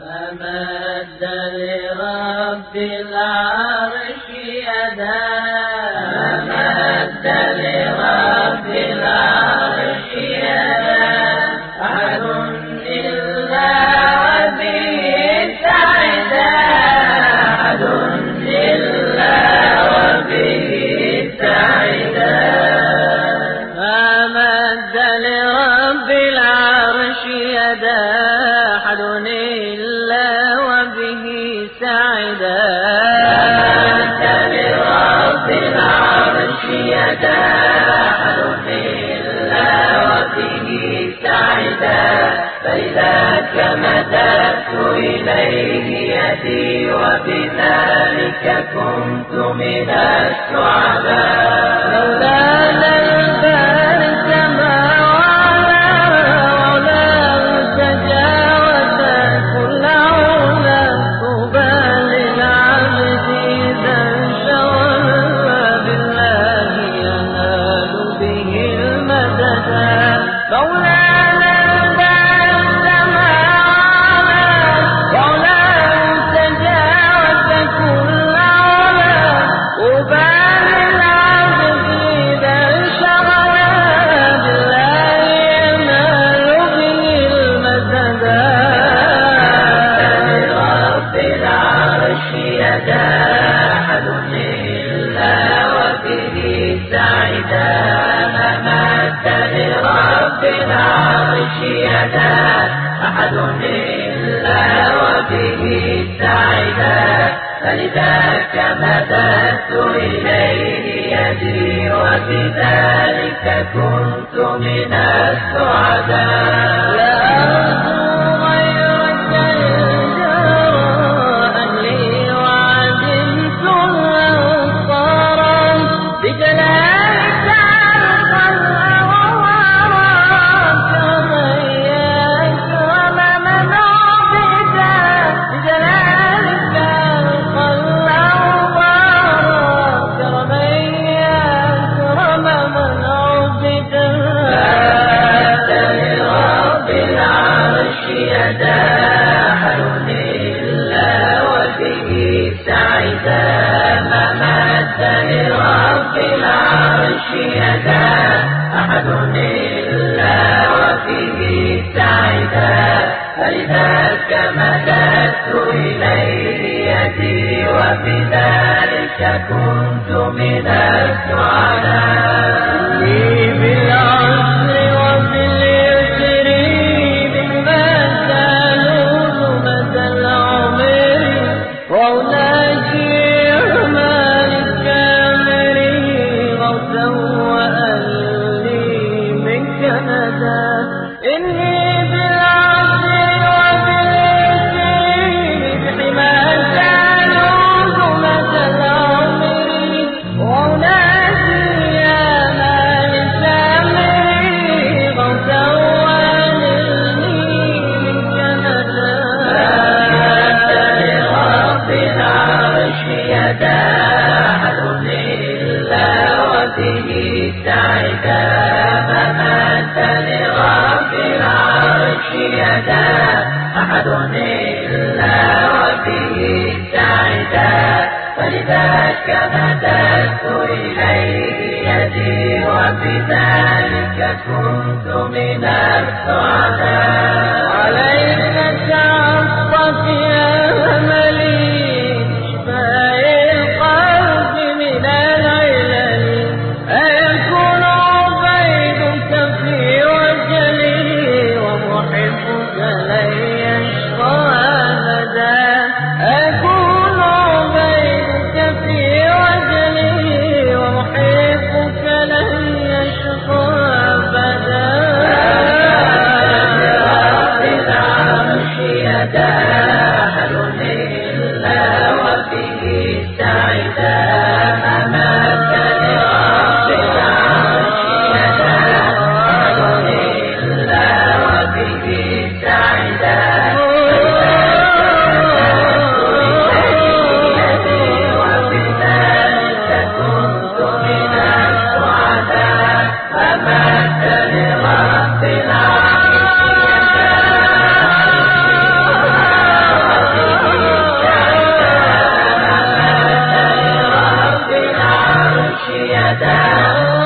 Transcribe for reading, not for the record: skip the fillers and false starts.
فمد لرب العرش يدا فمد لرب العرش يدا أحد إلا وبه سعدا أحد إلا وبه سعدا فمد لرب العرش يدا أحد إلا وبه سعدا فمد لرب العرش يدا أحد إلا وبه سعدا فلذاك مددت إليه يدي وبذلك كنت من السعداء مولانا البارك ما وعلاه تجاوز كل علا طوبى للعبد إذا انشغل بالله ينال به المدد مولانا البارك ما وعلاه تجاوز كل علا طوبى للعبد إذا انشغل بالله ينال به المدد لرب العرش يدا أحد إلا وبه سعدا فمد لرب العرش يدا أحد إلا وبه سعدا فلذاك مددت إليه يدي وبذلك كنت من السعداء لا أرجو غيرك الجراء لي وعدمت الأنصارا بجلالك الخلق ووراك من يكرم من عبد بجلالك الخلق ووراك من يكرم من عبد فمد لرب العرش يدا أحد إلا وبه سعدا فمد لرب العرش يدا أحد إلا وبه سعدا فلذاك مددت إليه يدي وبذلك كنت من السعداء إني بالعسر وباليسر مما تلوذ مدى العمر وأناجي مالك أمري غوثا وأهلي منك ندى إني بالعسر وباليسر بحما تلوذ مدى العمر وأناجي مالك أمري غوثا وأهلي منك ندى فمد لرب العرش يدا أحد إلا وبه سعدا فمد لرب العرش يدا أحد إلا وبه سعدا فلذاك مددت إليه يدي وبذلك كنت من السعداء عليك تعطف يا أملي شفاء القلب من العلل أيكون عبيدك في وجلي ومحبك لن يشقى أبدا أكون عبيدك في وجلي ومحبك لن يشقى أبدا لرب العرش يدا أحد إلا وبه سعدا فمد لرب العرش يدا أحد إلا وبه سعدا العرش يداه